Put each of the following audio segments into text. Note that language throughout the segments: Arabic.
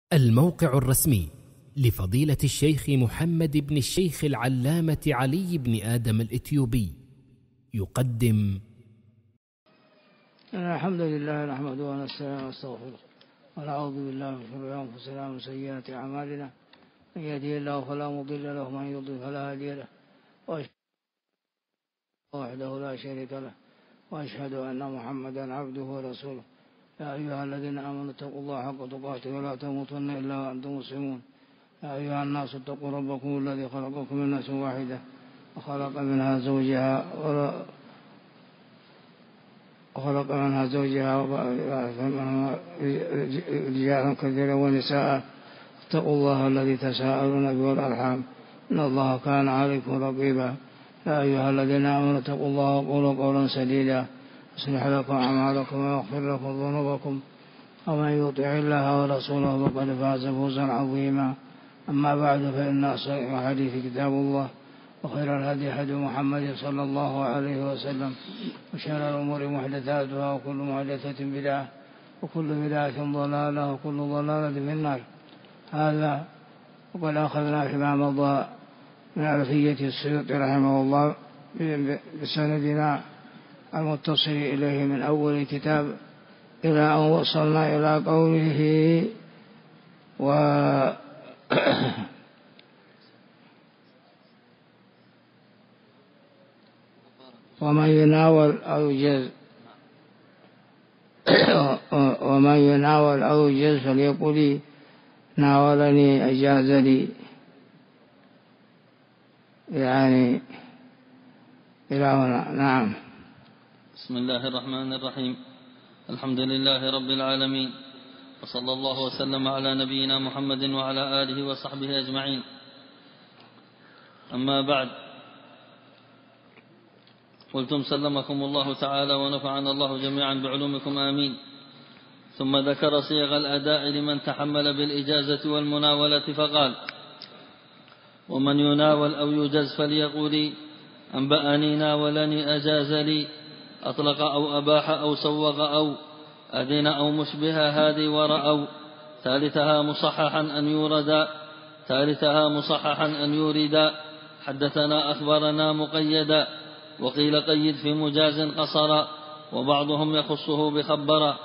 الموقع الرسمي لفضيلة الشيخ محمد بن الشيخ العلامة علي بن آدم الإثيوبي يقدم الحمد لله نحمده ونستعينه ونستغفره ونعوذ بالله من شرور أنفسنا ومن سيئات أعمالنا من يهده الله فلا مضل له ومن يضلل فلا هادي له وحده لا شريك له وأشهد أن محمدا عبده ورسوله. يا أيها الذين آمنوا اتقوا الله حق تقاته ولا تموتن إلا وأنتم مسلمون. يا أيها الناس اتقوا ربكم الذي خلقكم من نفس واحدة وخلق منها زوجها رجالا كثيرا ونساء. اتقوا الله الذي تساءلون به والأرحام إن الله كان عليكم رقيبا. يا أيها الذين آمنوا اتقوا الله وقولوا قولا سديدا يصلح لكم أعمالكم ويغفر لكم ذنوبكم ومن يطع الله ورسوله فقد فاز فوزا عظيما. أما بعد فإن أصدق الحديث كتاب الله وخير الهدي هدي محمد صلى الله عليه وسلم وشر الأمور محدثاتها وكل محدثة بدعة وكل بدعة ضلالة وكل ضلالة في النار. هذا وقد أخذنا فيما مضى من ألفية السيوطي رحمه الله بسندنا المتصل إليه من أول كتاب إلى أن وصلنا إلى قوله ومن يناول أو يجز فليقل ناولني أجاز لي، يعني إلى هنا. نعم. بسم الله الرحمن الرحيم. الحمد لله رب العالمين، وصلى الله وسلم على نبينا محمد وعلى آله وصحبه أجمعين. أما بعد، قلتم سلمكم الله تعالى ونفعنا الله جميعا بعلومكم آمين. ثم ذكر صيغ الأداء لمن تحمل بالإجازة والمناولة فقال: ومن يناول أو يجز فليقول أنبأني ناولني أجاز لي، أطلق أو أباح أو سوغ أو أذن أو مشبه هذه ورأوا. ثالثها مصححا أن يوردا حدثنا أخبرنا مقيدا، وقيل قيد في مجاز قصرا، وبعضهم يخصه بخبرا.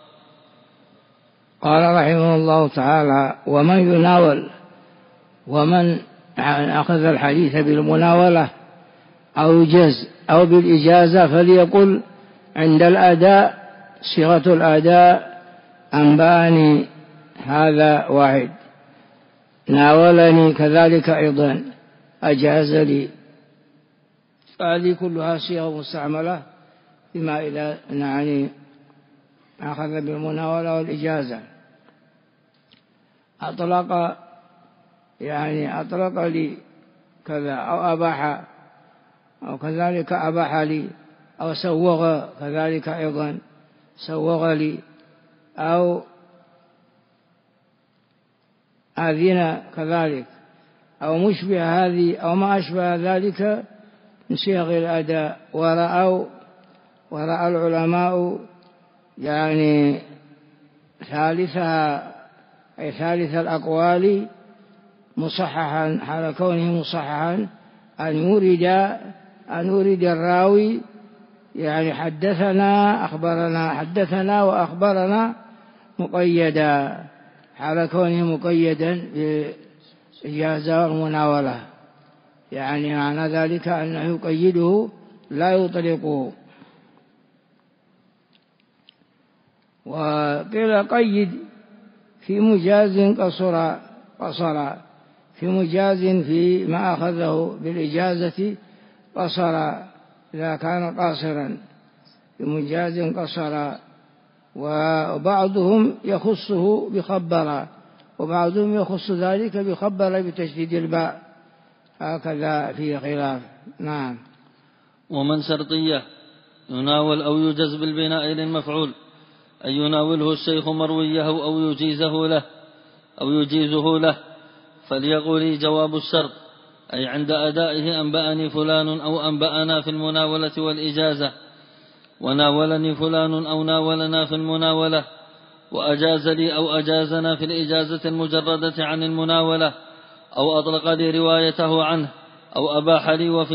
قال رحمه الله تعالى: ومن يناول، ومن أخذ الحديث بالمناولة أو يجز أو بالإجازة فليقل عند الأداء صيغة الأداء أنبأني هذا واحد، ناولني كذلك أيضا، أجاز لي. فهذه كلها صيغ مستعملة بما إذا يعني أخذ بالمناولة والإجازة. أطلق لي كذا، أو أباح، أو كذلك أباح لي، أو سوغ كذلك أيضا سوغ لي، أو أذن كذلك، أو مشبه هذه أو ما أشبه ذلك من صيغ الأداء. ورأى العلماء يعني ثالثها، أي ثالث الأقوال مصححا، حال كونه مصححا أن يورد الراوي يعني حدثنا وأخبرنا مقيدا، حال كونه مقيدا بالإجازة والمناولة، يعني معنى ذلك أنه يقيده لا يطلقه. وقيل قيد في مجاز قصر، في مجاز في ما أخذه بالإجازة قصر إذا كان قاصرا، في مجاز قصر. وبعضهم يخصه بخبر، وبعضهم يخص ذلك بخبر بتشديد الباء، هكذا في خلاف. نعم. ومن شرطية يناول أو يجز بالبناء للمفعول، أن يناوله الشيخ مرويه أو يجيزه له فليقول جواب الشرط، أي عند أدائه أنبأني فلان أو أنبأنا في المناولة والإجازة، وناولني فلان أو ناولنا في المناولة، وأجاز لي أو أجازنا في الإجازة المجردة عن المناولة، أو أطلق لي روايته عنه، أو أباح لي وفي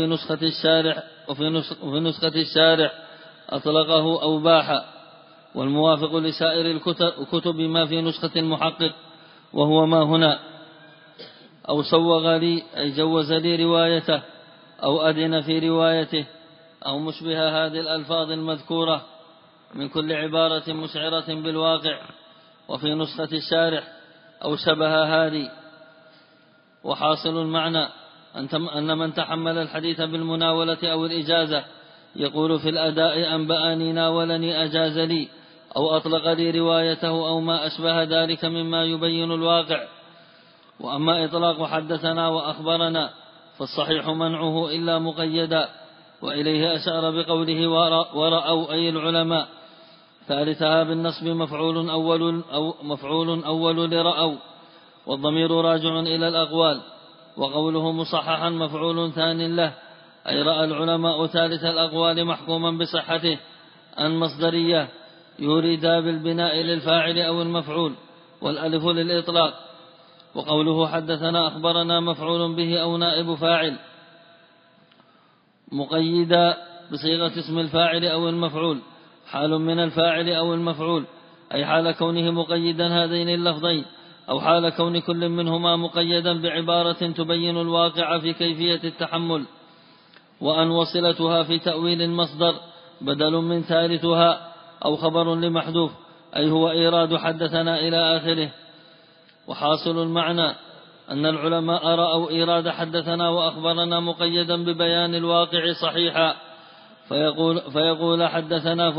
نسخة الشارع أطلقه أو باح. والموافق لسائر الكتب ما في نسخة المحقق وهو ما هنا، أو سوغ لي أي جوز لي روايته، أو أذن في روايته، أو مشبه هذه الألفاظ المذكورة من كل عبارة مشعرة بالواقع، وفي نسخة الشارح أو شبه هذه. وحاصل المعنى أن من تحمل الحديث بالمناولة أو الإجازة يقول في الأداء أنبأني ناولني أجاز لي، أو أطلق لي روايته، أو ما أشبه ذلك مما يبين الواقع. وأما إطلاق حدثنا وأخبرنا فالصحيح منعه إلا مقيدا، وإليه أشار بقوله ورأوا أي العلماء، ثالثها بالنصب مفعول أول لرأوا، والضمير راجع إلى الأقوال. وقوله مصححا مفعول ثان له، أي رأى العلماء ثالث الأقوال محكوما بصحته أن مصدرية يريدا بالبناء للفاعل أو المفعول، والألف للإطلاق. وقوله حدثنا أخبرنا مفعول به أو نائب فاعل مقيدا بصيغة اسم الفاعل أو المفعول، حال من الفاعل أو المفعول، أي حال كونه مقيدا هذين اللفظين، أو حال كون كل منهما مقيدا بعبارة تبين الواقع في كيفية التحمل. وأن وصلتها في تأويل المصدر بدل من ثالثها، أو خبر لمحذوف، أي هو إيراد حدثنا إلى آخره. وحاصل المعنى أن العلماء رأوا إيراد حدثنا وأخبرنا مقيدا ببيان الواقع صحيحا، فيقول حدثنا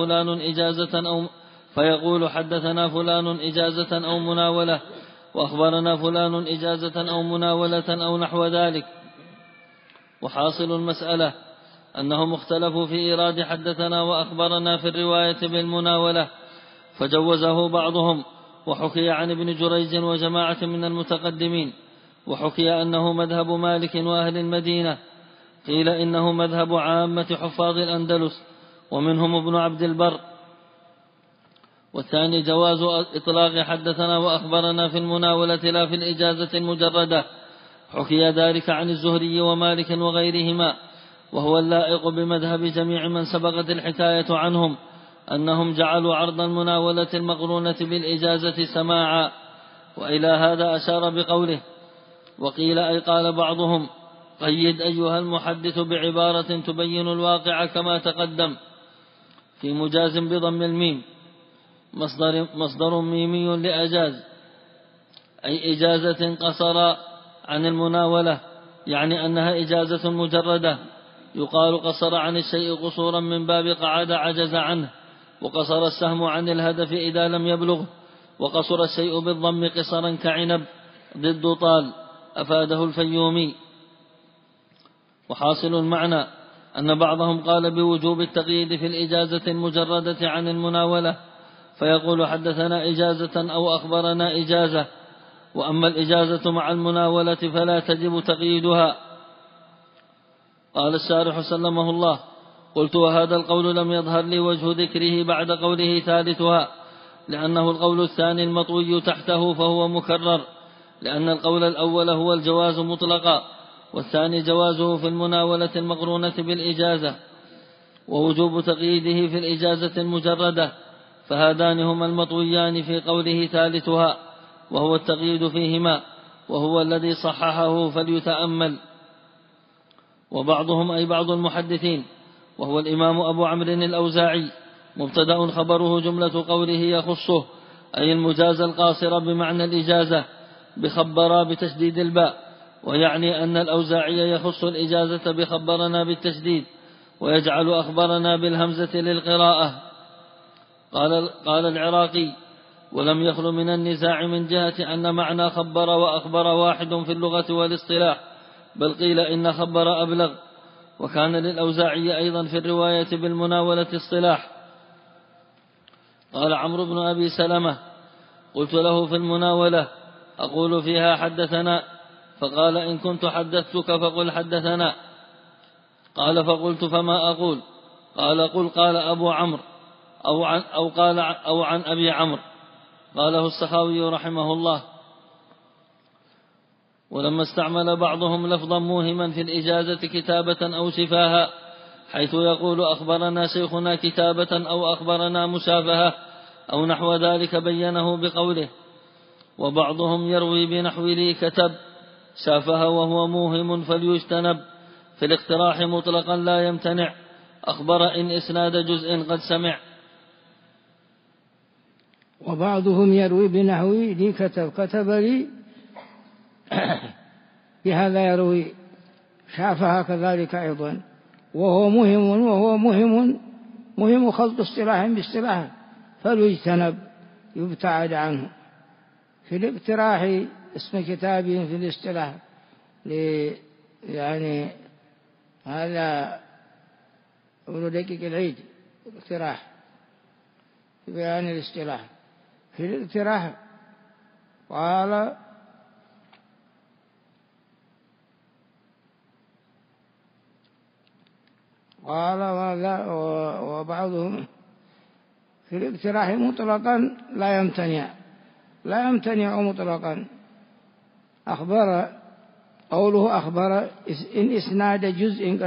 فلان إجازة أو مناولة، وأخبرنا فلان إجازة أو مناولة أو نحو ذلك. وحاصل المسألة أنهم اختلفوا في إيراد حدثنا وأخبرنا في الرواية بالمناولة، فجوزه بعضهم، وحكي عن ابن جريج وجماعة من المتقدمين، وحكي أنه مذهب مالك وأهل المدينة، قيل إنه مذهب عامة حفاظ الأندلس ومنهم ابن عبد البر. والثاني جواز إطلاق حدثنا وأخبرنا في المناولة لا في الإجازة المجردة، حكي ذلك عن الزهري ومالك وغيرهما، وهو اللائق بمذهب جميع من سبقت الحكاية عنهم، أنهم جعلوا عرض المناولة المقرونة بالإجازة سماعا. وإلى هذا أشار بقوله. وقيل أي قال بعضهم قيد أيها المحدث بعبارة تبين الواقع كما تقدم، في مجاز بضم الميم، مصدر ميمي لأجاز، أي إجازة قصر عن المناولة، يعني أنها إجازة مجردة. يقال قصر عن الشيء قصورا من باب قعد عجز عنه، وقصر السهم عن الهدف إذا لم يبلغ، وقصر الشيء بالضم قصرا كعنب ضد طال، أفاده الفيومي. وحاصل المعنى أن بعضهم قال بوجوب التقييد في الإجازة المجردة عن المناولة، فيقول حدثنا إجازة أو أخبرنا إجازة، وأما الإجازة مع المناولة فلا تجب تقييدها. قال الشارح سلمه الله: قلت وهذا القول لم يظهر لي وجه ذكره بعد قوله ثالثها، لأنه القول الثاني المطوي تحته فهو مكرر، لأن القول الأول هو الجواز مطلقا، والثاني جوازه في المناولة المقرونة بالإجازة، ووجوب تقييده في الإجازة المجردة، فهذان هما المطويان في قوله ثالثها، وهو التقييد فيهما، وهو الذي صححه فليتأمل. وبعضهم أي بعض المحدثين وهو الإمام أبو عمرو الأوزاعي مبتدأ خبره جملة قوله يخصه، أي المجاز القاصر بمعنى الإجازة بخبرا بتشديد الباء، ويعني أن الأوزاعي يخص الإجازة بخبرنا بالتشديد، ويجعل أخبرنا بالهمزة للقراءة. قال العراقي: ولم يخل من النزاع من جهة أن معنى خبر وأخبر واحد في اللغة والاصطلاح، بل قيل إن خبر أبلغ. وكان للأوزاعي أيضا في الرواية بالمناولة اصطلاح. قال عمرو بن أبي سلمة: قلت له في المناولة أقول فيها حدثنا، فقال: إن كنت حدثتك فقل حدثنا. قال: فقلت: فما أقول؟ قال: قل قال أبو عمرو أو عن أبي عمرو. قاله السخاوي رحمه الله. ولما استعمل بعضهم لفظا موهما في الإجازة كتابة أو شفاها، حيث يقول أخبرنا شيخنا كتابة أو أخبرنا مشافهة أو نحو ذلك، بينه بقوله: وبعضهم يروي بنحو لي كتب شافها وهو موهم فليجتنب، في الاقتراح مطلقا لا يمتنع، أخبر إن إسناد جزء قد سمع. وبعضهم يروي بنحو لي كتب لي بهذا يروي شافها كذلك أيضا، وهو مهم خلط اصطلاح باصطلاح، فليجتنب يبتعد عنه. في الاقتراح اسم كتابه في الاصطلاح يعني هذا ابن دقيق العيد الاقتراح في بيان الاصطلاح. في الاقتراح قال: وبعضهم في الاقتراح مطلقا لا يمتنع مطلقا. قوله أخبر إن إسناد جزء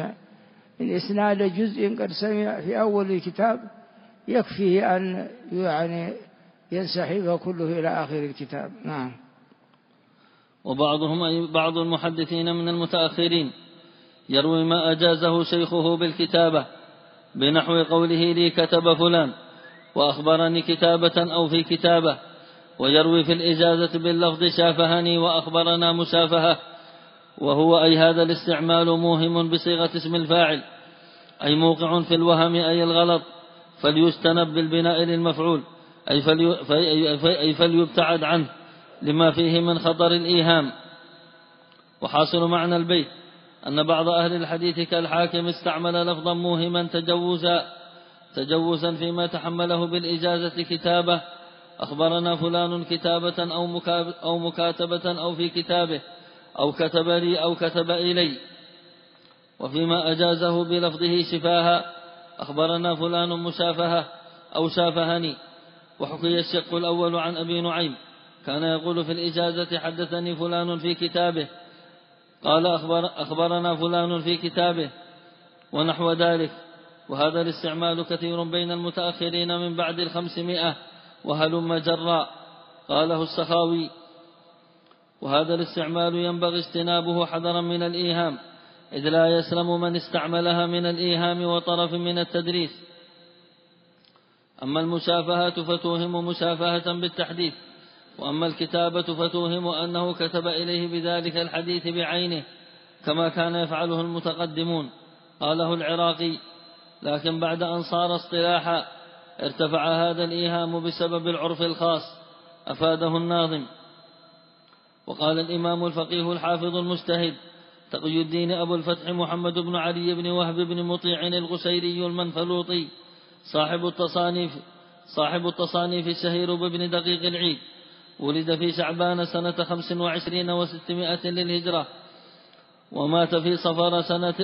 قد سمع في أول الكتاب يكفيه أن يعني ينسحب كله إلى آخر الكتاب. نعم. وبعضهم أي بعض المحدثين من المتأخرين يروي ما أجازه شيخه بالكتابة بنحو قوله لي كتب فلان وأخبرني كتابة أو في كتابة، ويروي في الإجازة باللفظ شافهني وأخبرنا مشافهة، وهو أي هذا الاستعمال موهم بصيغة اسم الفاعل، أي موقع في الوهم أي الغلط، فليستنب بالبناء للمفعول، أي فليبتعد عنه لما فيه من خطر الإيهام. وحاصل معنى البيت أن بعض أهل الحديث كالحاكم استعمل لفظا موهما تجوزا فيما تحمله بالإجازة كتابة أخبرنا فلان كتابة أو مكاتبة أو في كتابه أو كتب لي أو كتب إلي، وفيما أجازه بلفظه شفاها أخبرنا فلان مشافهة أو شافهني. وحكي الشق الأول عن أبي نعيم كان يقول في الإجازة حدثني فلان في كتابه، قال أخبرنا فلان في كتابه ونحو ذلك. وهذا الاستعمال كثير بين المتأخرين من بعد 500 وهلم جرا، قاله السخاوي. وهذا الاستعمال ينبغي اجتنابه حذرا من الإيهام، إذ لا يسلم من استعملها من الإيهام وطرف من التدريس. أما المشافهة فتوهم مشافهة بالتحديث، وأما الكتابة فتوهم أنه كتب إليه بذلك الحديث بعينه كما كان يفعله المتقدمون، قاله العراقي. لكن بعد أن صار اصطلاحا ارتفع هذا الإيهام بسبب العرف الخاص، أفاده الناظم. وقال الإمام الفقيه الحافظ المجتهد تقي الدين أبو الفتح محمد بن علي بن وهب بن مطيع الغشيري المنفلوطي صاحب التصانيف الشهير بابن دقيق العيد، ولد في شعبان سنة 25 و600 للهجرة، ومات في صفر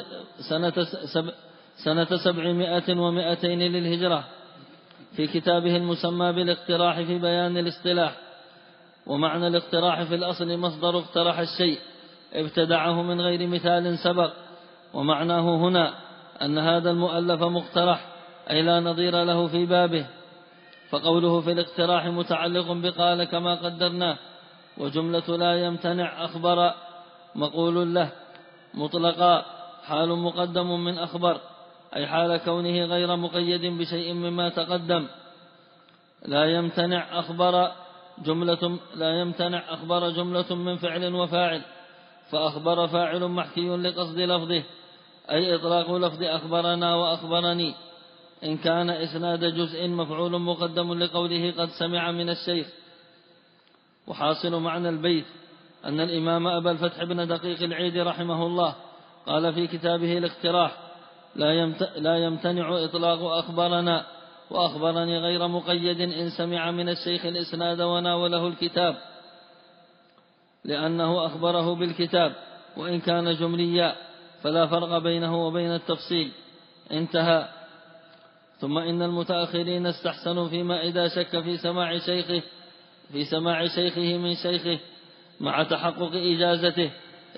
سنة 700 و200 للهجرة، في كتابه المسمى بالاقتراح في بيان الاصطلاح. ومعنى الاقتراح في الأصل مصدر اقترح الشيء ابتدعه من غير مثال سبق، ومعناه هنا أن هذا المؤلف مقترح أي لا نظير له في بابه. فقوله في الاقتراح متعلق بقال كما قدرناه، وجملة لا يمتنع أخبر مقول له مطلقا حال مقدم من أخبر، أي حال كونه غير مقيد بشيء مما تقدم. لا يمتنع أخبر جملة من فعل وفاعل، فأخبر فاعل محكي لقصد لفظه، أي إطلاق لفظ أخبرنا وأخبرني، إن كان إسناد جزء مفعول مقدم لقوله قد سمع من الشيخ. وحاصل معنى البيت أن الإمام أبا الفتح بن دقيق العيد رحمه الله قال في كتابه الاقتراح لا يمتنع إطلاق أخبرنا وأخبرني غير مقيد إن سمع من الشيخ الإسناد وناوله الكتاب، لأنه أخبره بالكتاب وإن كان جمليا فلا فرق بينه وبين التفصيل. انتهى. ثم إن المتأخرين استحسنوا فيما إذا شك في سماع شيخه من شيخه مع تحقق إجازته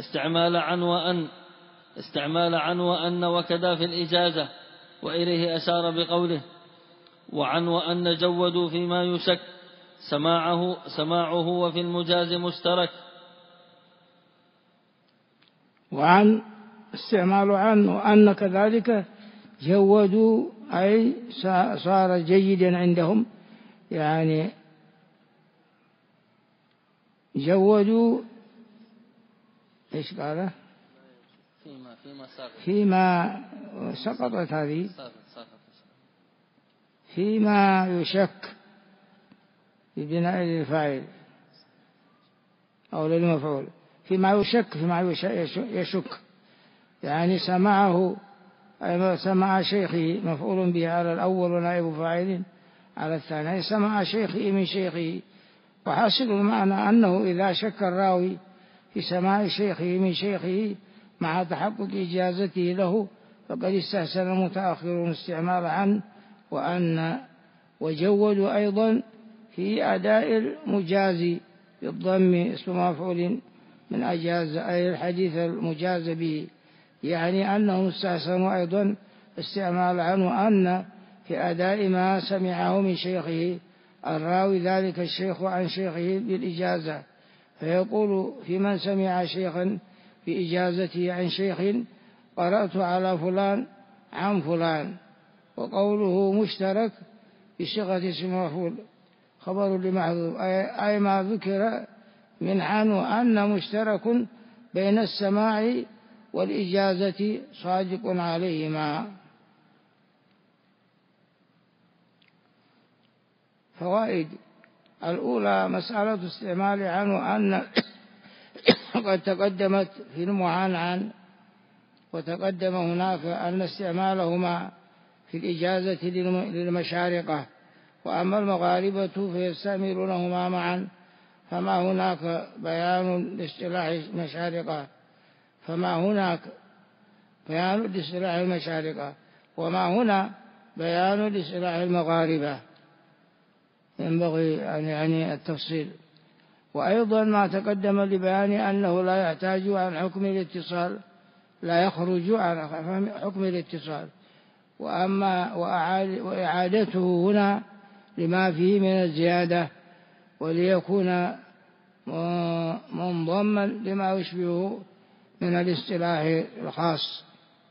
استعمال عن وأن وكذا في الإجازة، وإليه أشار بقوله وعن وأن جودوا فيما يشك سماعه وفي المجاز مشترك. وعن استعمال عن وأن كذلك جودوا أي صار جيدا عندهم، يعني جودوا إيش قاله فيما سقطت هذه فيما يشك ببناء للفاعل أو للمفعول، فيما يشك يعني سمعه أي سمع شيخه مفعول به على الأول ونائب فاعل على الثاني، سمع شيخه من شيخه. وحاصل المعنى أنه إذا شك الراوي في سماع شيخه من شيخه مع تحقق إجازته له فقد استحسن المتأخرون استعمال عن وأن، وجودوا أيضا في أداء المجاز بالضم اسم مفعول من أجاز أي الحديث المجاز به، يعني أنهم استحسنوا أيضا استعمال عن وأن في أداء ما سمعه من شيخه الراوي ذلك الشيخ عن شيخه بالإجازة، فيقول في من سمع شيخا بإجازته عن شيخ قرأت على فلان عن فلان، وقوله مشترك بصيغة اسم مفعول خبر لمحذوف أي ما ذكر من عن وأن مشترك بين السماع والإجازة صادق عليهما. فوائد: الأولى مسألة استعمال عن وأن قد تقدمت في المعنعن، وتقدم هناك أن استعمالهما في الإجازة للمشارقة، وأما المغاربة فيستعملونهما معا، فما هناك بيان لاصطلاح المشارقة وما هنا بيان لاصطلاح المغاربة، ينبغي يعني التفصيل. وأيضا ما تقدم لبيان أنه لا يحتاج عن حكم الاتصال، لا يخرج عن حكم الاتصال، وإعادته هنا لما فيه من الزيادة وليكون منضما لما يشبهه من الاصطلاح الخاص.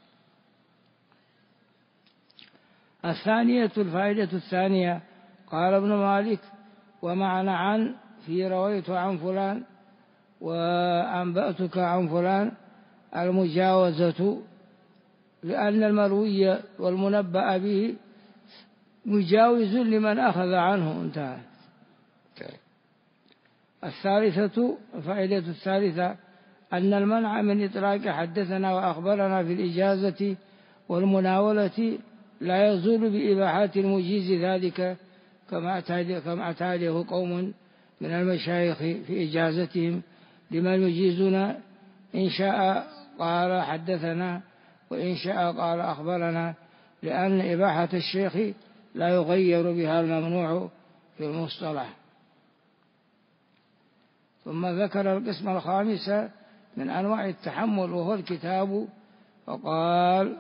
الفائدة الثانية قال ابن مالك: ومعنى عن في رويت عن فلان وأنبأتك عن فلان المجاوزة، لأن المروي والمنبأ به مجاوز لمن أخذ عنه. انتهى. الفائدة الثالثة أن المنع من إطلاق حدثنا وأخبرنا في الإجازة والمناولة لا يزول بإباحة المجيز ذلك، كما اعتاده قوم من المشايخ في إجازتهم لمن يجيزون، إن شاء قال حدثنا وإن شاء قال أخبرنا، لأن إباحة الشيخ لا يغير بها الممنوع في المصطلح. ثم ذكر القسم الخامس من أنواع التحمل وهو الكتاب، فقال: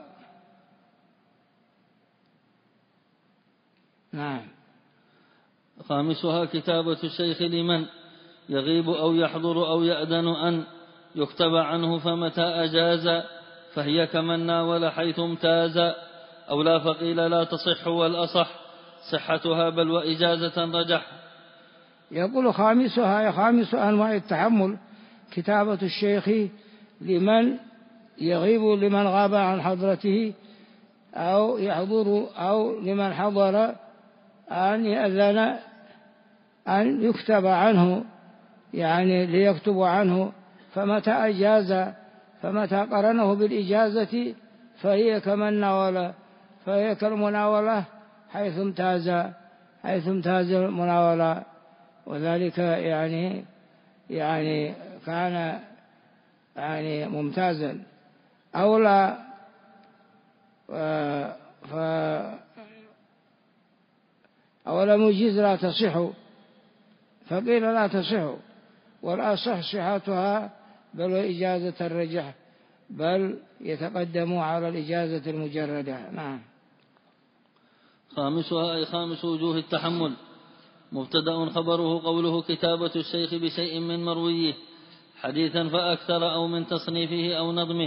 نعم. خامسها كتابة الشيخ لمن يغيب أو يحضر أو يأذن أن يكتب عنه، فمتى أجاز فهي كمن ناول حيث امتاز، أو لا فقيل لا تصح، والأصح صحتها بل وإجازة رجح. يقول خامسها خامس أنواع التحمل كتابة الشيخ لمن يغيب لمن غاب عن حضرته أو يحضر أو لمن حضر أن يأذن أن يكتب عنه، يعني ليكتب عنه، فمتى أجاز فمتى قرنه بالإجازة فهي كمن ناول، فهي كالمناولة حيث امتاز المناولة، وذلك يعني كان يعني ممتازا. أو لا أولم يجيز لا تصح، فقيل لا تصح، والأصح صحتها بل وإجازة الرجح، بل يتقدم على الإجازة المجردة. نعم. خامسها أي خامس وجوه التحمل: مبتدأ خبره قوله كتابة الشيخ بشيء من مرويه حديثا فأكثر أو من تصنيفه أو نظمه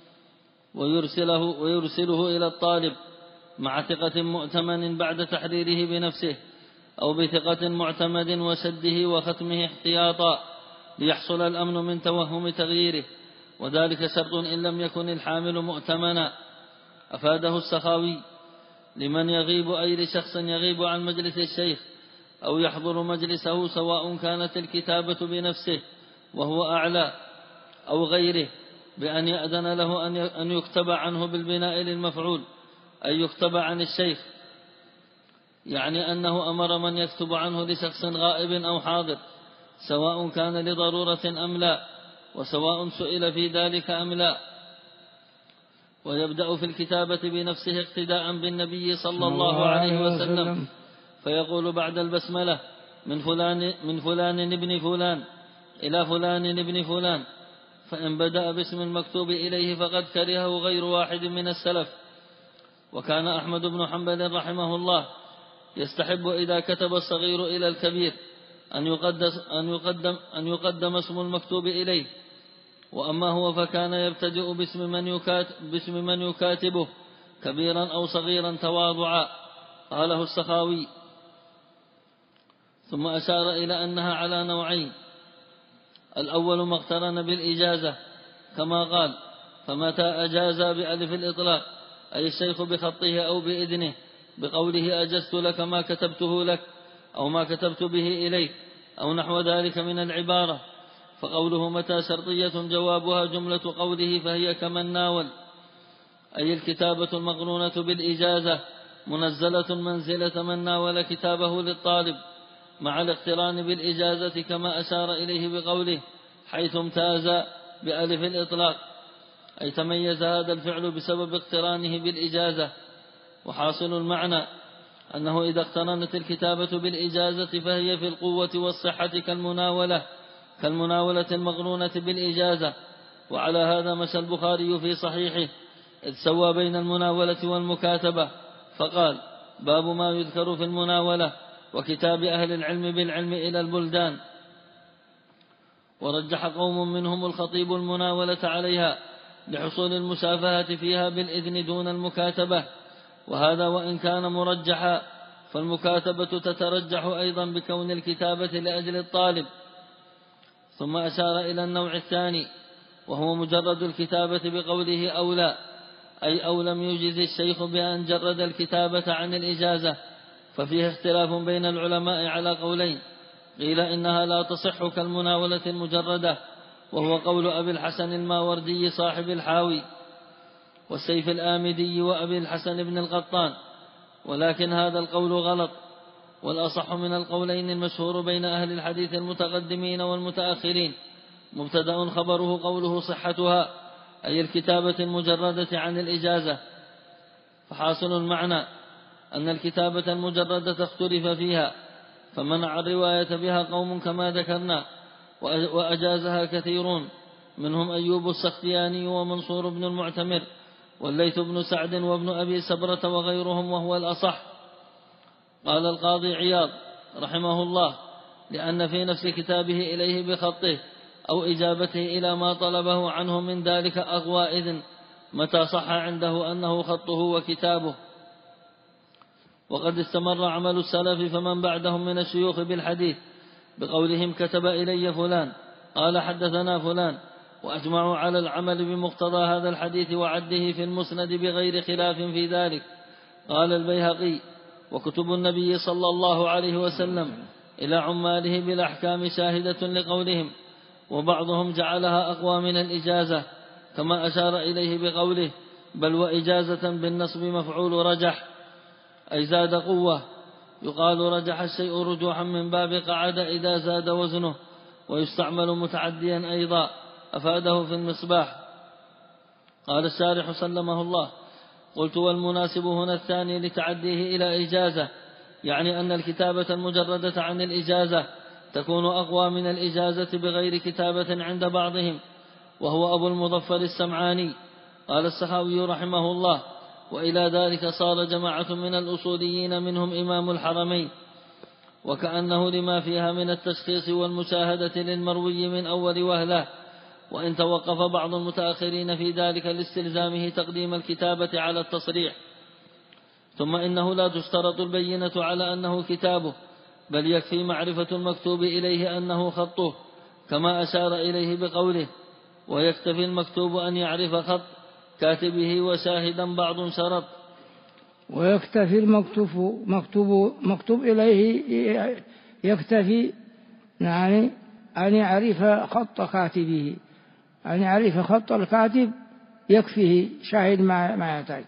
ويرسله إلى الطالب مع ثقة مؤتمن بعد تحريره بنفسه أو بثقة معتمد وسده وختمه احتياطا ليحصل الأمن من توهم تغييره، وذلك شرط إن لم يكن الحامل مؤتمنا. أفاده السخاوي: لمن يغيب أي لشخص يغيب عن مجلس الشيخ أو يحضر مجلسه، سواء كانت الكتابة بنفسه وهو أعلى أو غيره، بأن يأذن له أن يكتب عنه بالبناء للمفعول، أي يكتب عن الشيخ، يعني أنه أمر من يكتب عنه لشخص غائب أو حاضر، سواء كان لضرورة أم لا، وسواء سئل في ذلك أم لا. ويبدأ في الكتابة بنفسه اقتداء بالنبي صلى الله عليه وسلم، فيقول بعد البسملة: من فلان ابن فلان إلى فلان ابن فلان. فإن بدأ باسم المكتوب إليه فقد كرهه غير واحد من السلف. وكان أحمد بن حنبل رحمه الله يستحب إذا كتب الصغير إلى الكبير أن يقدم اسم المكتوب إليه، وأما هو فكان يبتدئ باسم من يكاتبه كبيرا أو صغيرا تواضعا. قاله السخاوي. ثم أشار إلى أنها على نوعين: الأول ما اقترن بالإجازة كما قال: فمتى أجاز بألف الإطلاق، أي الشيخ بخطه أو بإذنه، بقوله أجزت لك ما كتبته لك أو ما كتبت به إليك أو نحو ذلك من العبارة. فقوله متى شرطية جوابها جملة قوله فهي كمن ناول، أي الكتابة المقرونة بالإجازة منزلة منزلة من ناول كتابه للطالب، مع الاقتران بالإجازة كما أشار إليه بقوله حيث امتاز بألف الإطلاق، أي تميز هذا الفعل بسبب اقترانه بالإجازة. وحاصل المعنى أنه إذا اقترنت الكتابة بالإجازة فهي في القوة والصحة كالمناولة المقرونة بالإجازة. وعلى هذا مشى البخاري في صحيحه إذ سوى بين المناولة والمكاتبة، فقال: باب ما يذكر في المناولة وكتاب أهل العلم بالعلم إلى البلدان. ورجح قوم منهم الخطيب المناولة عليها لحصول المشافهة فيها بالإذن دون المكاتبة، وهذا وإن كان مرجحا فالمكاتبة تترجح أيضا بكون الكتابة لأجل الطالب. ثم أشار إلى النوع الثاني وهو مجرد الكتابة بقوله أولى، أي أو لم يجز الشيخ بأن جرد الكتابة عن الإجازة، ففيه اختلاف بين العلماء على قولين: قيل إنها لا تصح كالمناولة المجردة، وهو قول أبي الحسن الماوردي صاحب الحاوي والسيف الآمدي وأبي الحسن بن القطان، ولكن هذا القول غلط. والأصح من القولين المشهور بين أهل الحديث المتقدمين والمتأخرين مبتدأ خبره قوله صحتها، أي الكتابة المجردة عن الإجازة. فحاصل المعنى أن الكتابة المجردة اختلف فيها، فمنع الرواية بها قوم كما ذكرنا، وأجازها كثيرون، منهم أيوب السختياني ومنصور بن المعتمر والليث بن سعد وابن أبي سبرة وغيرهم، وهو الأصح. قال القاضي عياض رحمه الله: لأن في نفس كتابه إليه بخطه أو إجابته إلى ما طلبه عنه من ذلك أقوى إذن متى صح عنده أنه خطه وكتابه. وقد استمر عمل السلف فمن بعدهم من الشيوخ بالحديث بقولهم كتب إلي فلان قال حدثنا فلان، وأجمعوا على العمل بمقتضى هذا الحديث وعده في المسند بغير خلاف في ذلك. قال البيهقي: وكتب النبي صلى الله عليه وسلم إلى عماله بالأحكام شاهدة لقولهم، وبعضهم جعلها أقوى من الإجازة كما أشار إليه بقوله: بل وإجازة بالنصب مفعول رجح، أي زاد قوة. يقال رجح الشيء رجوحا من باب قعد إذا زاد وزنه، ويستعمل متعديا أيضا. أفاده في المصباح. قال الشارح سلمه الله: قلت والمناسب هنا الثاني لتعديه إلى إجازة، يعني أن الكتابة المجردة عن الإجازة تكون أقوى من الإجازة بغير كتابة عند بعضهم، وهو أبو المظفر السمعاني. قال السخاوي رحمه الله: وإلى ذلك صار جماعة من الأصوليين منهم إمام الحرمين، وكأنه لما فيها من التشخيص والمشاهدة للمروي من أول وهلة، وإن توقف بعض المتأخرين في ذلك لاستلزامه تقديم الكتابة على التصريح. ثم إنه لا تشترط البينة على أنه كتابه، بل يكفي معرفة المكتوب إليه أنه خطه، كما أشار إليه بقوله: ويكتفي المكتوب أن يعرف خط كاتبه وشاهدا بعض شرط. ويكتفي مكتوب إليه يكتفي يعني أن يعرف خط كاتبه، أن يعرف خط الكاتب يكفيه شاهد ما يحتاج.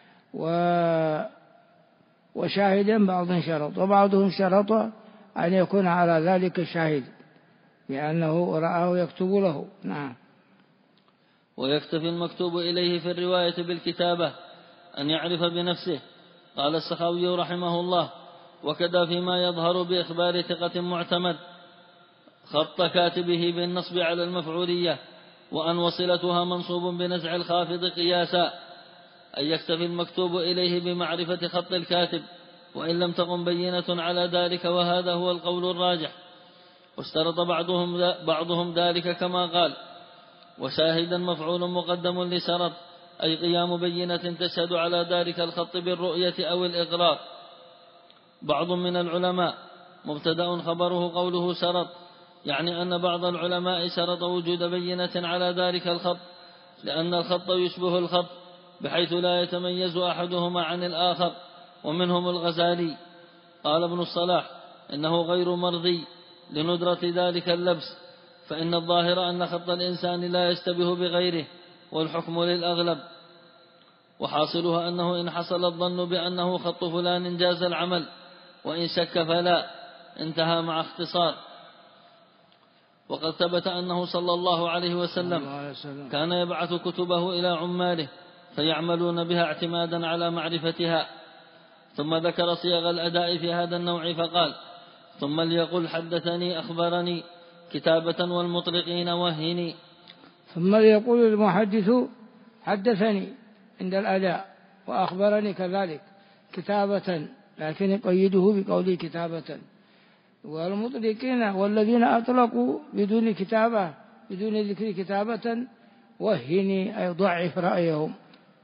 وشاهدا بعض شرط، وبعضهم شرط أن يكون على ذلك الشاهد لأنه رآه يكتب له. نعم. ويكتفي المكتوب إليه في الرواية بالكتابة أن يعرف بنفسه. قال السخاوي رحمه الله: وكذا فيما يظهر بإخبار ثقة معتمد خط كاتبه بالنصب على المفعولية، وأن وصلتها منصوب بنزع الخافض قياسا، أن يكتفي المكتوب إليه بمعرفة خط الكاتب وإن لم تقم بينة على ذلك، وهذا هو القول الراجح. واشترط بعضهم ذلك كما قال: وشاهدا مفعول مقدم لشرط، أي قيام بينة تشهد على ذلك الخط بالرؤية أو الإقرار. بعض من العلماء مبتدأ خبره قوله شرط، يعني أن بعض العلماء شرط وجود بينة على ذلك الخط، لأن الخط يشبه الخط بحيث لا يتميز أحدهما عن الآخر، ومنهم الغزالي. قال ابن الصلاح: إنه غير مرضي لندرة ذلك اللبس، فإن الظاهر أن خط الإنسان لا يشتبه بغيره، والحكم للأغلب. وحاصلها أنه إن حصل الظن بأنه خط فلان جاز العمل، وإن شك فلا، انتهى مع اختصار. وقد ثبت أنه صلى الله عليه وسلم كان يبعث كتبه إلى عماله فيعملون بها اعتمادا على معرفتها. ثم ذكر صيغ الأداء في هذا النوع فقال: ثم ليقل حدثني أخبرني كتابة، والمطلقين وهني. ثم ليقول المحدث حدثني عند الأداء، وأخبرني كذلك كتابة، لكن يقيده بقوله كتابة. والمطلقين والذين أطلقوا بدون كتابة، بدون ذكر كتابة، وهني أي ضعف رأيهم.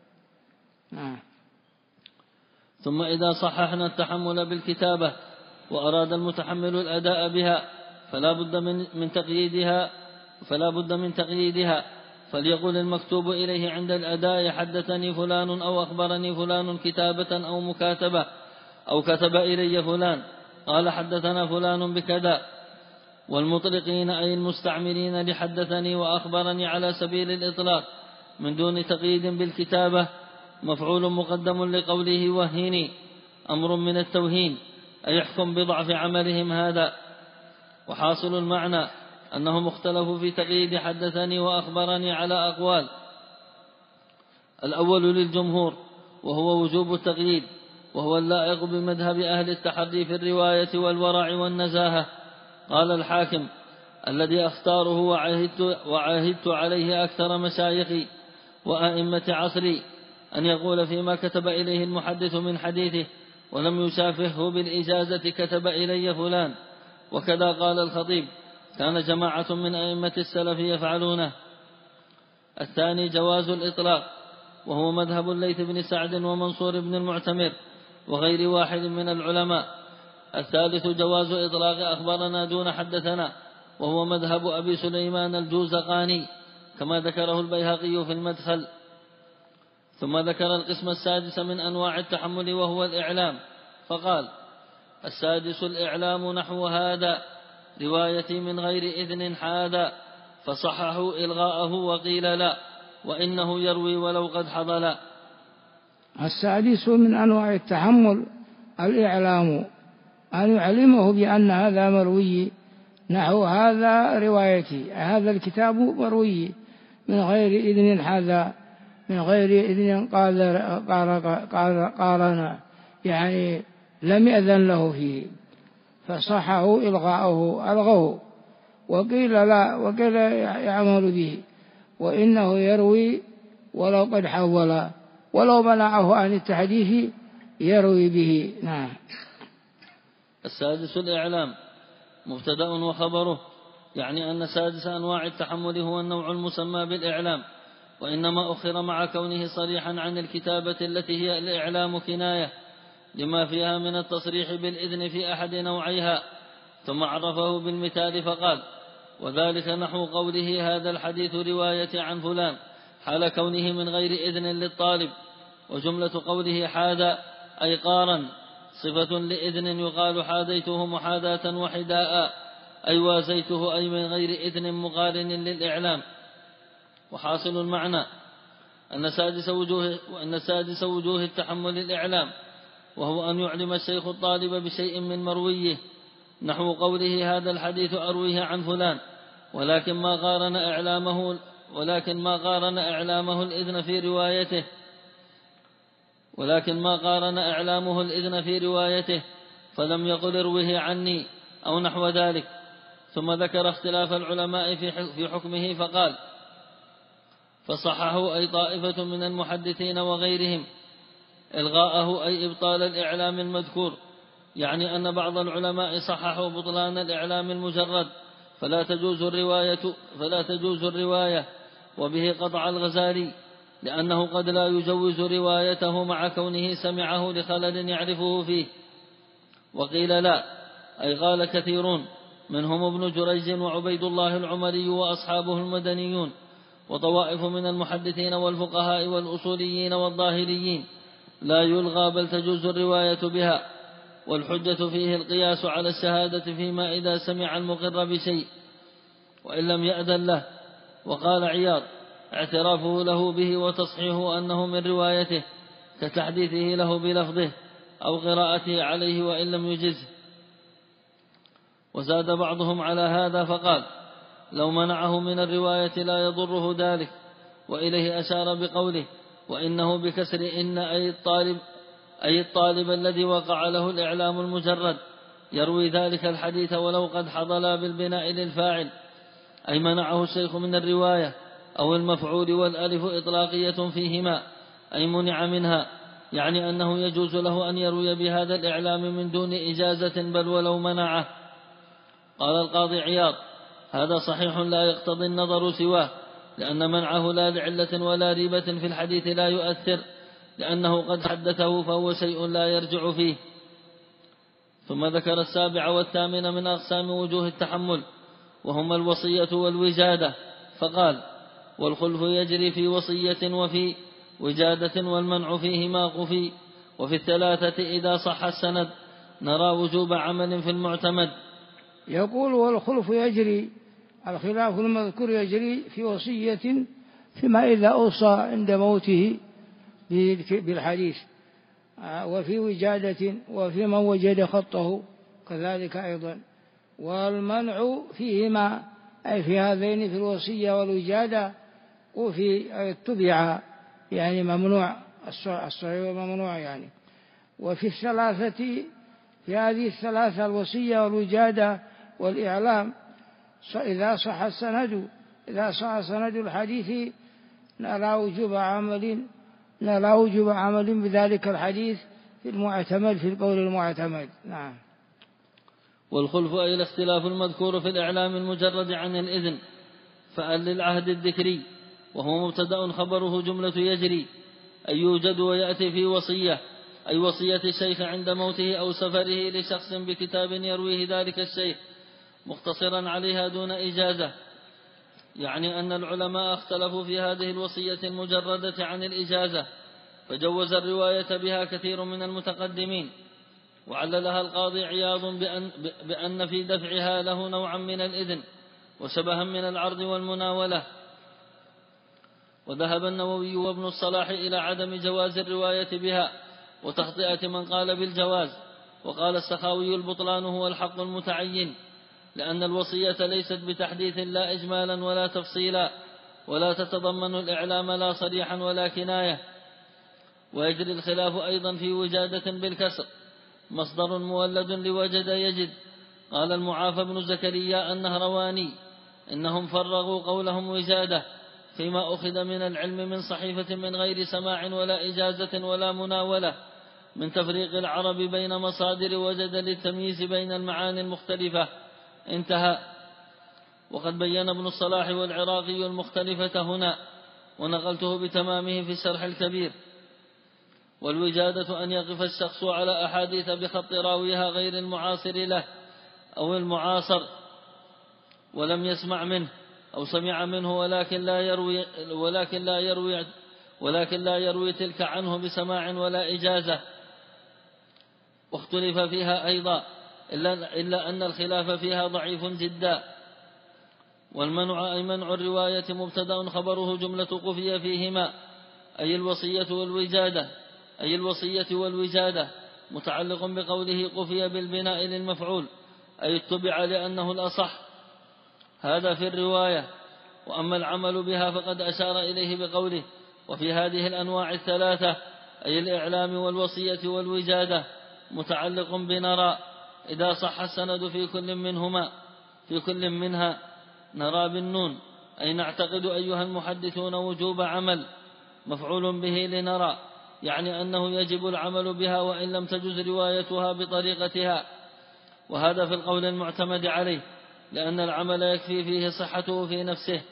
ثم إذا صححنا التحمل بالكتابة وأراد المتحمل الأداء بها فلا بد من تقييدها، فليقول المكتوب إليه عند الأداء: حدثني فلان أو أخبرني فلان كتابة أو مكاتبة، أو كتب إلي فلان قال حدثنا فلان بكذا. والمطلقين أي المستعملين لحدثني وأخبرني على سبيل الإطلاق من دون تقييد بالكتابة مفعول مقدم لقوله وهيني، أمر من التوهين، أي يحكم بضعف عملهم هذا. وحاصل المعنى أنهم اختلفوا في تقييد حدثني وأخبرني على أقوال: الأول للجمهور وهو وجوب التقييد، وهو اللائق بمذهب أهل التحري في الرواية والورع والنزاهة. قال الحاكم: الذي أختاره وعاهدت عليه أكثر مشايخي وأئمة عصري أن يقول فيما كتب إليه المحدث من حديثه ولم يشافهه بالإجازة: كتب إلي فلان. وكذا قال الخطيب: كان جماعة من أئمة السلف يفعلونه. الثاني جواز الإطلاق، وهو مذهب الليث بن سعد ومنصور بن المعتمر وغير واحد من العلماء. الثالث جواز إطلاق أخبرنا دون حدثنا، وهو مذهب أبي سليمان الجوزقاني كما ذكره البيهقي في المدخل. ثم ذكر القسم السادس من أنواع التحمل وهو الإعلام، فقال: السادس الإعلام نحو هذا: روايتي من غير إذن حاذا، فصححوا إلغاءه وقيل لا، وإنه يروي ولو قد حضل. السادس من أنواع التحمل الإعلام، أن يعلمه بأن هذا مروي، نحو هذا روايتي، هذا الكتاب مروي من غير إذن حاذا، من غير إذن قارنا، يعني لم يأذن له فيه، فصحه إلغاؤه ألغوه، وقيل لا، وقيل يعمل به، وإنه يروي ولو قد حول، ولو منعه عن التحديث يروي به. نعم. السادس الإعلام، مبتدأ وخبره، يعني أن سادس أنواع التحمل هو النوع المسمى بالإعلام، وإنما أخر مع كونه صريحا عن الكتابة التي هي الإعلام كناية لما فيها من التصريح بالإذن في أحد نوعيها، ثم عرفه بالمثال فقال: وذلك نحو قوله هذا الحديث رواية عن فلان، حال كونه من غير إذن للطالب. وجملة قوله حاذا أي قارن صفة لإذن، يقال حاذيته محاذاة وحداء أي وازيته، أي من غير إذن مقارن للإعلام. وحاصل المعنى أن سادس وجوه التحمل الإعلام، وهو أن يعلم الشيخ الطالب بشيء من مرويه، نحو قوله هذا الحديث أرويه عن فلان، ولكن ما قارن إعلامه الإذن في روايته، فلم يقل ارويه عني أو نحو ذلك. ثم ذكر اختلاف العلماء في حكمه فقال: فصححوا أي طائفة من المحدثين وغيرهم إلغاءه أي إبطال الإعلام المذكور، يعني أن بعض العلماء صححوا بطلان الإعلام المجرد، فلا تجوز الرواية، وبه قطع الغزالي، لأنه قد لا يجوز روايته مع كونه سمعه لخلل يعرفه فيه. وقيل لا، أي قال كثيرون منهم ابن جريج وعبيد الله العمري وأصحابه المدنيون، وطوائف من المحدثين والفقهاء والأصوليين والظاهريين، لا يلغى بل تجوز الرواية بها، والحجة فيه القياس على الشهادة فيما إذا سمع المقر بشيء وإن لم يأذن له. وقال عياض: اعترافه له به وتصحيحه أنه من روايته كتحديثه له بلفظه أو قراءته عليه وإن لم يجزه. وزاد بعضهم على هذا فقال: لو منعه من الرواية لا يضره ذلك. وإليه أشار بقوله: وإنه بكسر إن أي الطالب الذي وقع له الإعلام المجرد يروي ذلك الحديث ولو قد حضل بالبناء للفاعل، أي منعه الشيخ من الرواية، أو المفعول والألف إطلاقية فيهما، أي منع منها، يعني أنه يجوز له أن يروي بهذا الإعلام من دون إجازة بل ولو منعه. قال القاضي عياض: هذا صحيح لا يقتضي النظر سواه، لأن منعه لا لعلة ولا ريبة في الحديث لا يؤثر، لأنه قد حدثه فهو شيء لا يرجع فيه. ثم ذكر السابع والثامن من أقسام وجوه التحمل، وهما الوصية والوجادة، فقال: والخلف يجري في وصية وفي وجادة، والمنع فيهما قفي، وفي الثلاثة إذا صح السند نرى وجوب عمل في المعتمد. يقول: والخلف يجري، الخلاف المذكور يجري في وصية فيما إذا أوصى عند موته بالحديث، وفي وجادة، وفي من وجد خطه كذلك أيضا. والمنع فيهما أي في هذين، في الوصية والوجادة، وفي التبع يعني ممنوع، الصحيح وممنوع يعني. وفي الثلاثة، في هذه الثلاثة الوصية والوجادة والإعلام، إذا صح سند الحديث نرى وجوب عمل بذلك الحديث في المعتمد، في القول المعتمد. نعم. والخلف أي الاختلاف المذكور في الإعلام المجرد عن الإذن، فأل للعهد الذكري، وهو مبتدأ خبره جملة يجري، أي يوجد ويأتي في وصية، أي وصية الشيخ عند موته أو سفره لشخص بكتاب يرويه ذلك الشيخ مختصرا عليها دون إجازة، يعني أن العلماء اختلفوا في هذه الوصية المجردة عن الإجازة، فجوز الرواية بها كثير من المتقدمين. وعللها القاضي عياض بأن في دفعها له نوعا من الإذن وشبها من العرض والمناولة. وذهب النووي وابن الصلاح إلى عدم جواز الرواية بها وتخطئة من قال بالجواز. وقال السخاوي: البطلان هو الحق المتعين، لأن الوصية ليست بتحديث لا إجمالا ولا تفصيلا، ولا تتضمن الإعلام لا صريحا ولا كناية. ويجري الخلاف أيضا في وجادة بالكسر، مصدر مولد لوجد يجد. قال المعافى بن زكريا النهرواني إنهم فرغوا قولهم وجادة فيما أخذ من العلم من صحيفة من غير سماع ولا إجازة ولا مناولة، من تفريق العرب بين مصادر وجد للتمييز بين المعاني المختلفة. انتهى. وقد بين ابن الصلاح والعراقي المختلفة هنا، ونقلته بتمامه في الشرح الكبير. والوجادة أن يقف الشخص على أحاديث بخط راويها غير المعاصر له أو المعاصر ولم يسمع منه، أو سمع منه ولكن لا يروي تلك عنه بسماع ولا إجازة. واختلف فيها أيضا، إلا أن الخلاف فيها ضعيف جدا. والمنع أي منع الرواية مبتدأ خبره جملة قفي فيهما، أي الوصية والوجادة متعلق بقوله قفي بالبناء للمفعول، أي اتبع لأنه الأصح، هذا في الرواية. وأما العمل بها فقد أشار إليه بقوله وفي هذه الأنواع الثلاثة، أي الإعلام والوصية والوجادة متعلق بنرى، إذا صح السند في كل منها نرى بالنون، أي نعتقد أيها المحدثون وجوب عمل، مفعول به لنرى، يعني أنه يجب العمل بها وإن لم تجز روايتها بطريقتها. وهذا في القول المعتمد عليه، لأن العمل يكفي فيه صحته في نفسه.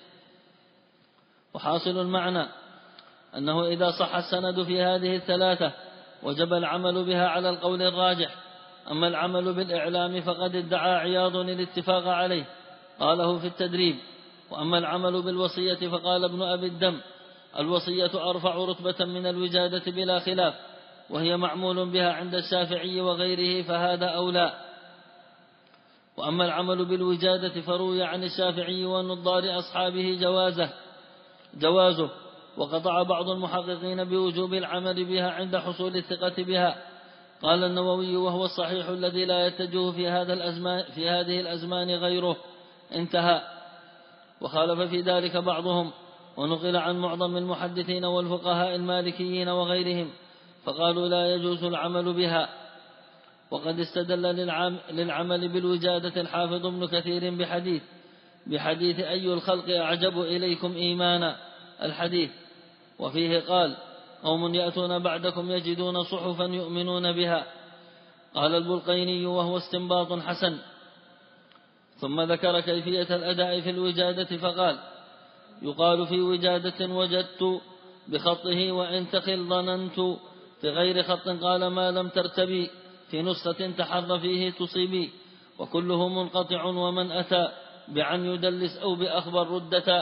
وحاصل المعنى أنه إذا صح السند في هذه الثلاثة وجب العمل بها على القول الراجح. أما العمل بالإعلام فقد ادعى عياض الاتفاق عليه، قاله في التدريب. وأما العمل بالوصية فقال ابن أبي الدم الوصية أرفع رتبة من الوجادة بلا خلاف، وهي معمول بها عند الشافعي وغيره، فهذا أولى. وأما العمل بالوجادة فروي عن الشافعي ونظار أصحابه جوازه، وقطع بعض المحققين بوجوب العمل بها عند حصول الثقة بها. قال النووي وهو الصحيح الذي لا يتجه في هذه الأزمان غيره. انتهى. وخالف في ذلك بعضهم، ونقل عن معظم المحدثين والفقهاء المالكيين وغيرهم، فقالوا لا يجوز العمل بها. وقد استدل للعمل بالوجادة الحافظ ابن كثير بحديث أي الخلق أعجب إليكم إيمانا الحديث، وفيه قال قوم يأتون بعدكم يجدون صحفا يؤمنون بها. قال البلقيني وهو استنباط حسن. ثم ذكر كيفية الأداء في الوجادة فقال يقال في وجادة وجدت بخطه وإن تخل ظننت، في غير خط قال ما لم ترتبي، في نسخة تحر فيه تصيبي، وكله منقطع ومن أتى بعن يدلس أو بأخبر ردتا.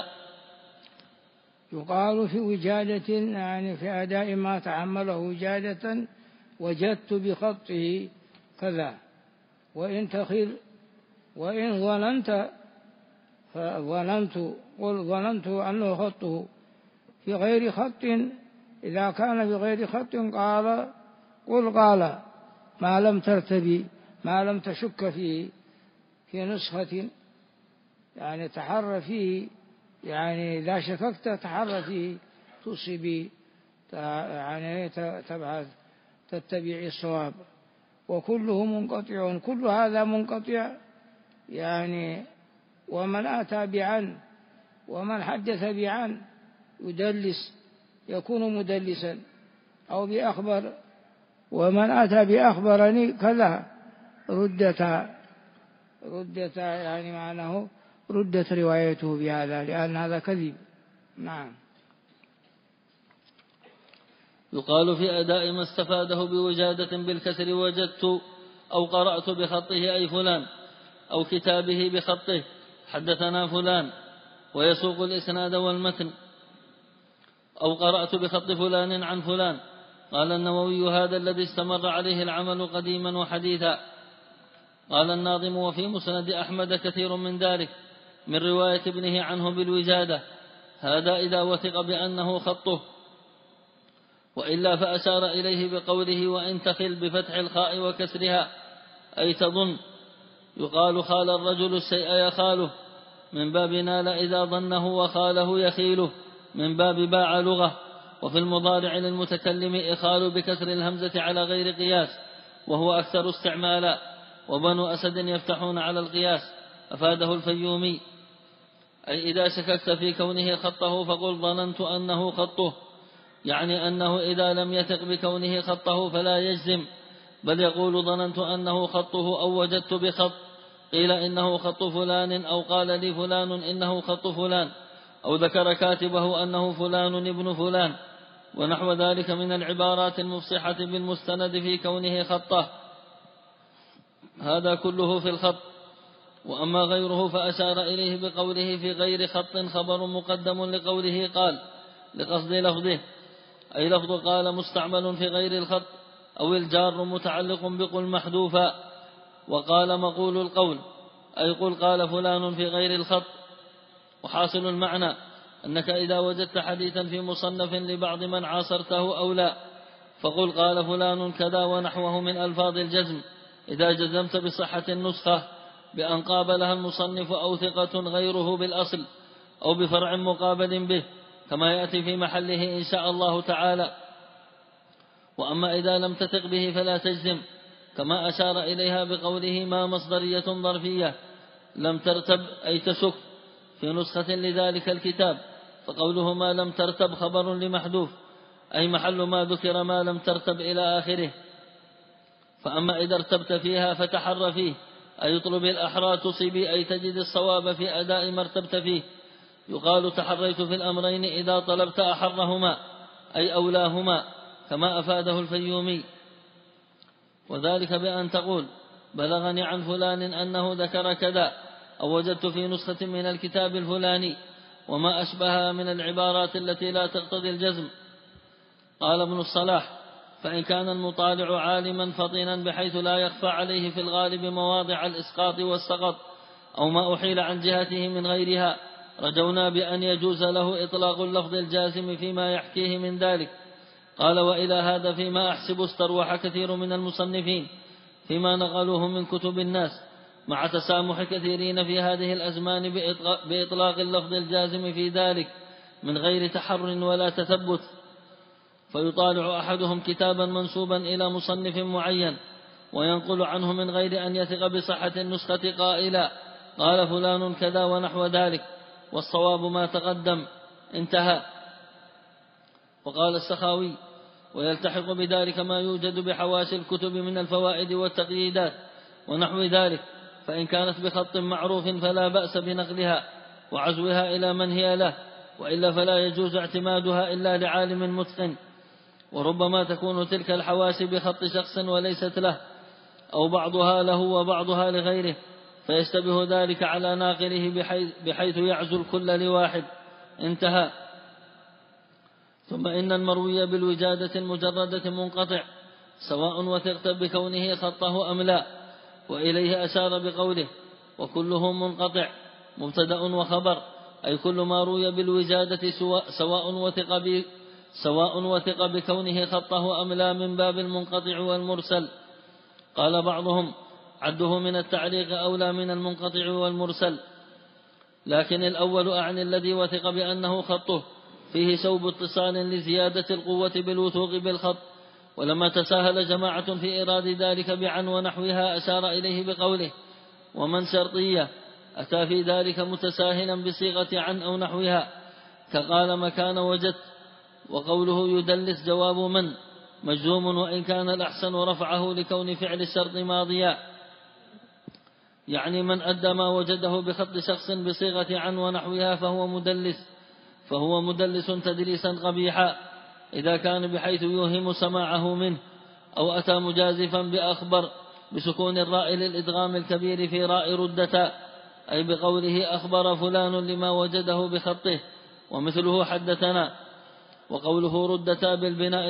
يقال في وجادة يعني في أداء ما تعمله وجادة وجدت بخطه كذا، وإن تخل وإن ظننت ظننت أنه خطه في غير خط، إذا كان بغير خط قال ما لم ترتبي، ما لم تشك فيه، في نسخة يعني تحر فيه، يعني إذا شككت تحر فيه تصيبي، يعني تبحث تتبع الصواب. وكله منقطع، كل هذا منقطع يعني. ومن أتى بعن ومن حدث بعن يدلس يكون مدلسا، أو بأخبر، ومن أتى بأخبرني كذا ردتا يعني معناه ردت روايته بهذا، لأن هذا كذب. نعم. يقال في أداء ما استفاده بوجادة بالكسر وجدت أو قرأت بخطه أي فلان، أو كتابه بخطه حدثنا فلان، ويسوق الإسناد والمتن، أو قرأت بخط فلان عن فلان. قال النووي هذا الذي استمر عليه العمل قديما وحديثا. قال الناظم وفي مسند أحمد كثير من ذلك من رواية ابنه عنه بالوجادة، هذا إذا وثق بأنه خطه، وإلا فأشار إليه بقوله وإن تخل بفتح الخاء وكسرها أي تظن. يقال خال الرجل الشيء يخاله، من باب نال إذا ظنه، وخاله يخيله من باب باع لغة. وفي المضارع للمتكلم إخال بكسر الهمزة على غير قياس، وهو أكثر استعمالا، وبنو أسد يفتحون على القياس. أفاده الفيومي: أي إذا شككت في كونه خطه فقل ظننت أنه خطه، يعني أنه إذا لم يثق بكونه خطه فلا يجزم، بل يقول ظننت أنه خطه أو وجدت بخط، قيل إنه خط فلان، أو قال لي فلان إنه خط فلان، أو ذكر كاتبه أنه فلان ابن فلان، ونحو ذلك من العبارات المفصحة بالمستند في كونه خطه. هذا كله في الخط. وأما غيره فأشار إليه بقوله في غير خط خبر مقدم لقوله قال لقصد لفظه، أي لفظ قال مستعمل في غير الخط، أو الجار متعلق بقل محذوفا. وقال مقول القول، أي قل قال فلان في غير الخط. وحاصل المعنى أنك إذا وجدت حديثا في مصنف لبعض من عاصرته أو لا، فقل قال فلان كذا ونحوه من ألفاظ الجزم، إذا جزمت بصحة النسخة بأن قابلها المصنف أو ثقة غيره بالأصل أو بفرع مقابل به، كما يأتي في محله إن شاء الله تعالى. وأما إذا لم تثق به فلا تجزم، كما أشار إليها بقوله ما مصدرية ظرفية لم ترتب أي تشك في نسخة لذلك الكتاب، فقوله ما لم ترتب خبر لمحذوف، أي محل ما ذكر ما لم ترتب إلى آخره. فأما إذا ارتبت فيها فتحر فيه، أي اطلب الأحرى تصيبي، أي تجد الصواب في أداء ما ارتبت فيه. يقال تحريت في الأمرين إذا طلبت أحرهما أي أولاهما، كما أفاده الفيومي. وذلك بأن تقول بلغني عن فلان أنه ذكر كذا، أو وجدت في نسخة من الكتاب الفلاني، وما أشبهها من العبارات التي لا تقتضي الجزم. قال ابن الصلاح: فإن كان المطالع عالما فطنا بحيث لا يخفى عليه في الغالب مواضع الإسقاط والسقط أو ما أحيل عن جهته من غيرها، رجونا بأن يجوز له إطلاق اللفظ الجازم فيما يحكيه من ذلك. قال: وإلى هذا فيما أحسب استروح كثير من المصنفين فيما نقلوه من كتب الناس، مع تسامح كثيرين في هذه الأزمان بإطلاق اللفظ الجازم في ذلك من غير تحر ولا تثبت. فيطالع أحدهم كتابا منسوبا إلى مصنف معين وينقل عنه من غير أن يثق بصحة النسخة قائلا قال فلان كذا ونحو ذلك، والصواب ما تقدم، انتهى. وقال السخاوي: ويلتحق بذلك ما يوجد بحواشي الكتب من الفوائد والتقييدات ونحو ذلك، فإن كانت بخط معروف فلا بأس بنقلها وعزوها إلى من هي له، وإلا فلا يجوز اعتمادها إلا لعالم متقن. وربما تكون تلك الحواشي بخط شخص وليست له، أو بعضها له وبعضها لغيره، فيشتبه ذلك على ناقله بحيث يعزو الكل لواحد، انتهى. ثم إن المروي بالوجادة المجردة منقطع، سواء وثقت بكونه خطه أم لا، وإليه أشار بقوله: وكله منقطع مبتدأ وخبر، أي كل ما روي بالوجادة سواء وثق بكونه خطه أم لا من باب المنقطع والمرسل. قال بعضهم: عده من التعليق أولى من المنقطع والمرسل، لكن الأول أعني الذي وثق بأنه خطه فيه شوب اتصال لزيادة القوة بالوثوق بالخط. ولما تساهل جماعة في إراد ذلك بعن ونحوها أشار إليه بقوله: ومن شرطية، أتى في ذلك متساهلا بصيغة عن أو نحوها، كقال مكان وجدت. وقوله يدلس جواب من مجزوم، وإن كان الأحسن رفعه لكون فعل الشرط ماضيا، يعني من أدى ما وجده بخط شخص بصيغة عن ونحوها فهو مدلس تدليسا قبيحا إذا كان بحيث يوهم سماعه منه، أو أتى مجازفا بأخبر بسكون الراء للإدغام الكبير في راء ردتا، أي بقوله أخبر فلان لما وجده بخطه، ومثله حدثنا. وقوله ردتا بالبناء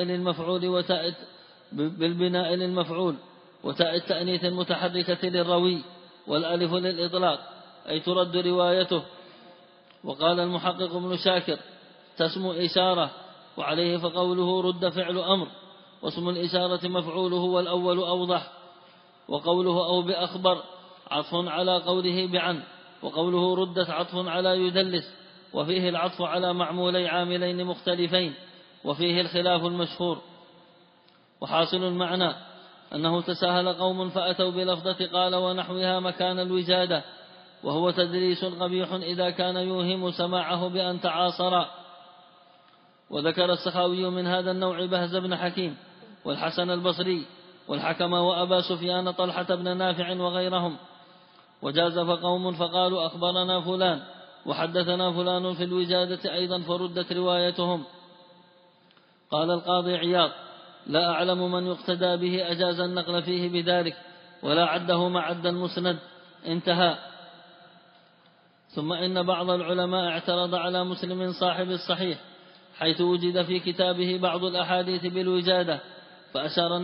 للمفعول وتاء التأنيث المتحركة للروي والألف للإطلاق، أي ترد روايته. وقال المحقق ابن شاكر: تسم إشارة، وعليه فقوله رد فعل أمر، واسم الإشارة مفعوله والأول أوضح. وقوله أو بأخبر عطف على قوله بعن، وقوله ردت عطف على يدلس، وفيه العطف على معمولي عاملين مختلفين، وفيه الخلاف المشهور. وحاصل المعنى أنه تساهل قوم فأتوا بلفظة قال ونحوها مكان الوجادة، وهو تدليس قبيح إذا كان يوهم سماعه بأن تعاصرا. وذكر السخاوي من هذا النوع بهز بن حكيم والحسن البصري والحكم وأبا سفيان طلحة بن نافع وغيرهم. وجازف قوم فقالوا أخبرنا فلان وحدثنا فلان في الوجادة أيضا فردت روايتهم. قال القاضي عياض لا أعلم من يقتدى به أجاز النقل فيه بذلك ولا عده معد المسند. انتهى. ثم إن بعض العلماء اعترض على مسلم صاحب الصحيح حيث وجد في كتابه بعض الأحاديث بالوجادة فأشار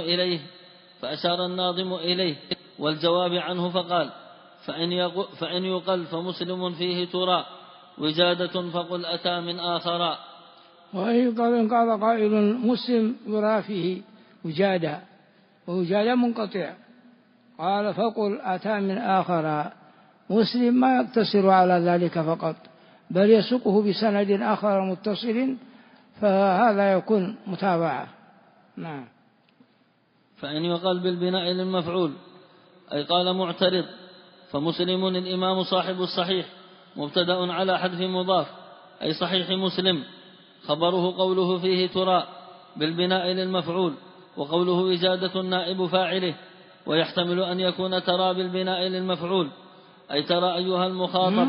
الناظم إليه والجواب عنه فقال فإن يقل فمسلم فيه ترى وجادة فقل أتى من آخر. وإن قال قائل مسلم يرى فيه وجادة ووجادة منقطع، قال فقل أتى من آخر. مسلم ما يقتصر على ذلك فقط بل يسوقه بسند آخر متصل، فهذا يكون متابعة. نعم. فإن يقال بالبناء للمفعول أي قال معترض فمسلم الإمام صاحب الصحيح مبتدأ على حذف مضاف أي صحيح مسلم، خبره قوله فيه ترى بالبناء للمفعول، وقوله وجادة نائب فاعله. ويحتمل أن يكون ترى بالبناء للمفعول أي ترى أيها المخاطب،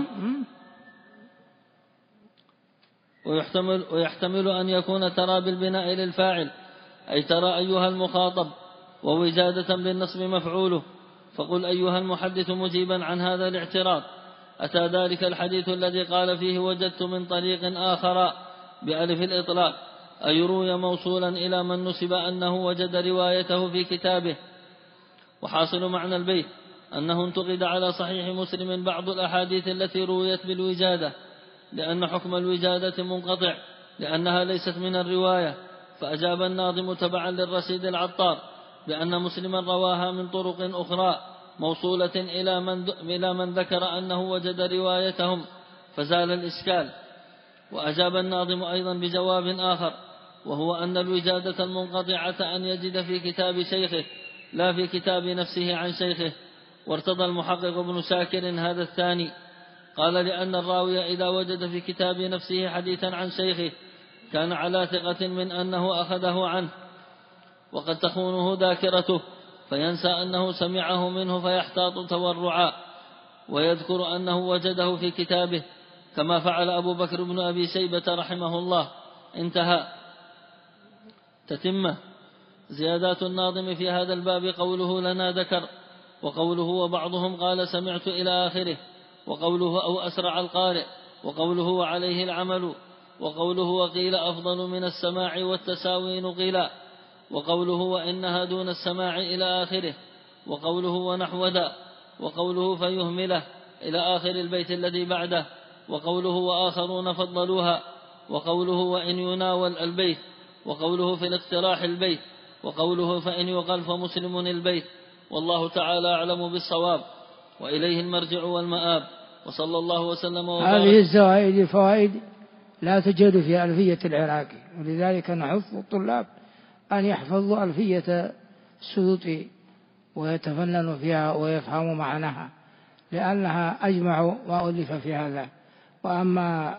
ويحتمل أن يكون ترى بالبناء للفاعل أي ترى أيها المخاطب، ووجادة بالنصب مفعوله. فقل أيها المحدث مجيبا عن هذا الاعتراض أتى ذلك الحديث الذي قال فيه وجدت من طريق آخر بألف الإطلاق أي روي موصولا إلى من نسب أنه وجد روايته في كتابه. وحاصل معنى البيت أنه انتقد على صحيح مسلم بعض الأحاديث التي رويت بالوجادة لأن حكم الوجادة منقطع لأنها ليست من الرواية. فأجاب الناظم تبعا للرشيد العطار بأن مسلما رواها من طرق أخرى موصولة إلى من ذكر أنه وجد روايتهم فزال الإشكال. وأجاب الناظم أيضا بجواب آخر وهو أن الوجادة المنقطعة أن يجد في كتاب شيخه لا في كتاب نفسه عن شيخه. وارتضى المحقق ابن شاكر هذا الثاني، قال لأن الراوي إذا وجد في كتاب نفسه حديثا عن شيخه كان على ثقة من أنه أخذه عنه، وقد تخونه ذاكرته فينسى أنه سمعه منه فيحتاط تورعا ويذكر أنه وجده في كتابه كما فعل أبو بكر بن أبي شيبة رحمه الله. انتهى. تتمة. زيادات الناظم في هذا الباب قوله لنا ذكر، وقوله وبعضهم قال سمعت إلى آخره، وقوله أو أسرع القارئ، وقوله وعليه العمل، وقوله وقيل أفضل من السماع والتساوي نقيلا، وقوله وإنها دون السماع إلى آخره، وقوله ونحو ذا، وقوله فيهمله إلى آخر البيت الذي بعده، وقوله وآخرون فضلوها، وقوله وإن يناول البيت، وقوله في الاقتراح البيت، وقوله فإن يقال فمسلم البيت. والله تعالى أعلم بالصواب وإليه المرجع والمآب. وصلى الله وسلم وبارك. هذه الزوائد الفوائد لا توجد في ألفية العراقي، ولذلك نحث الطلاب أن يحفظوا ألفية السيوطي ويتفننوا فيها ويفهموا معناها، لأنها أجمع ما ألف في هذا. وأما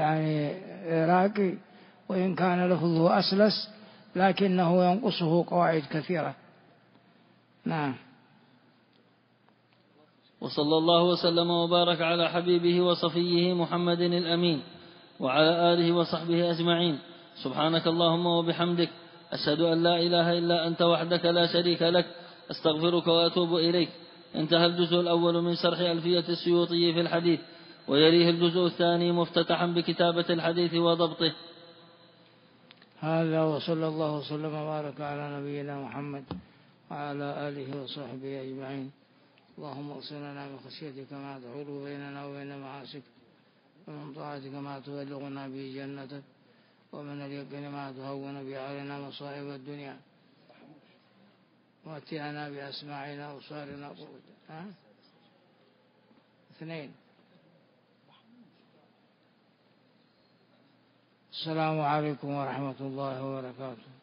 عراقي وإن كان لفظه أسلس لكنه ينقصه قواعد كثيرة. نعم. وصلى الله وسلم وبارك على حبيبه وصفيه محمد الأمين وعلى آله وصحبه أجمعين. سبحانك اللهم وبحمدك أشهد أن لا إله إلا أنت وحدك لا شريك لك أستغفرك وأتوب إليك. انتهى الجزء الأول من شرح ألفية السيوطي في الحديث، ويليه الجزء الثاني مفتتحا بكتابة الحديث وضبطه. هذا وصلى الله وسلم وبارك على نبينا محمد وعلى آله وصحبه أجمعين. اللهم اغفر لنا من خشيتك ما تحول بيننا وبين معاصيك، ومن طاعتك ما تبلغنا به جنتك، ومن اليقين ما تهون به علينا مصائب الدنيا، واتعنا بأسماعنا وأبصارنا قوتنا. 2. السلام عليكم ورحمة الله وبركاته.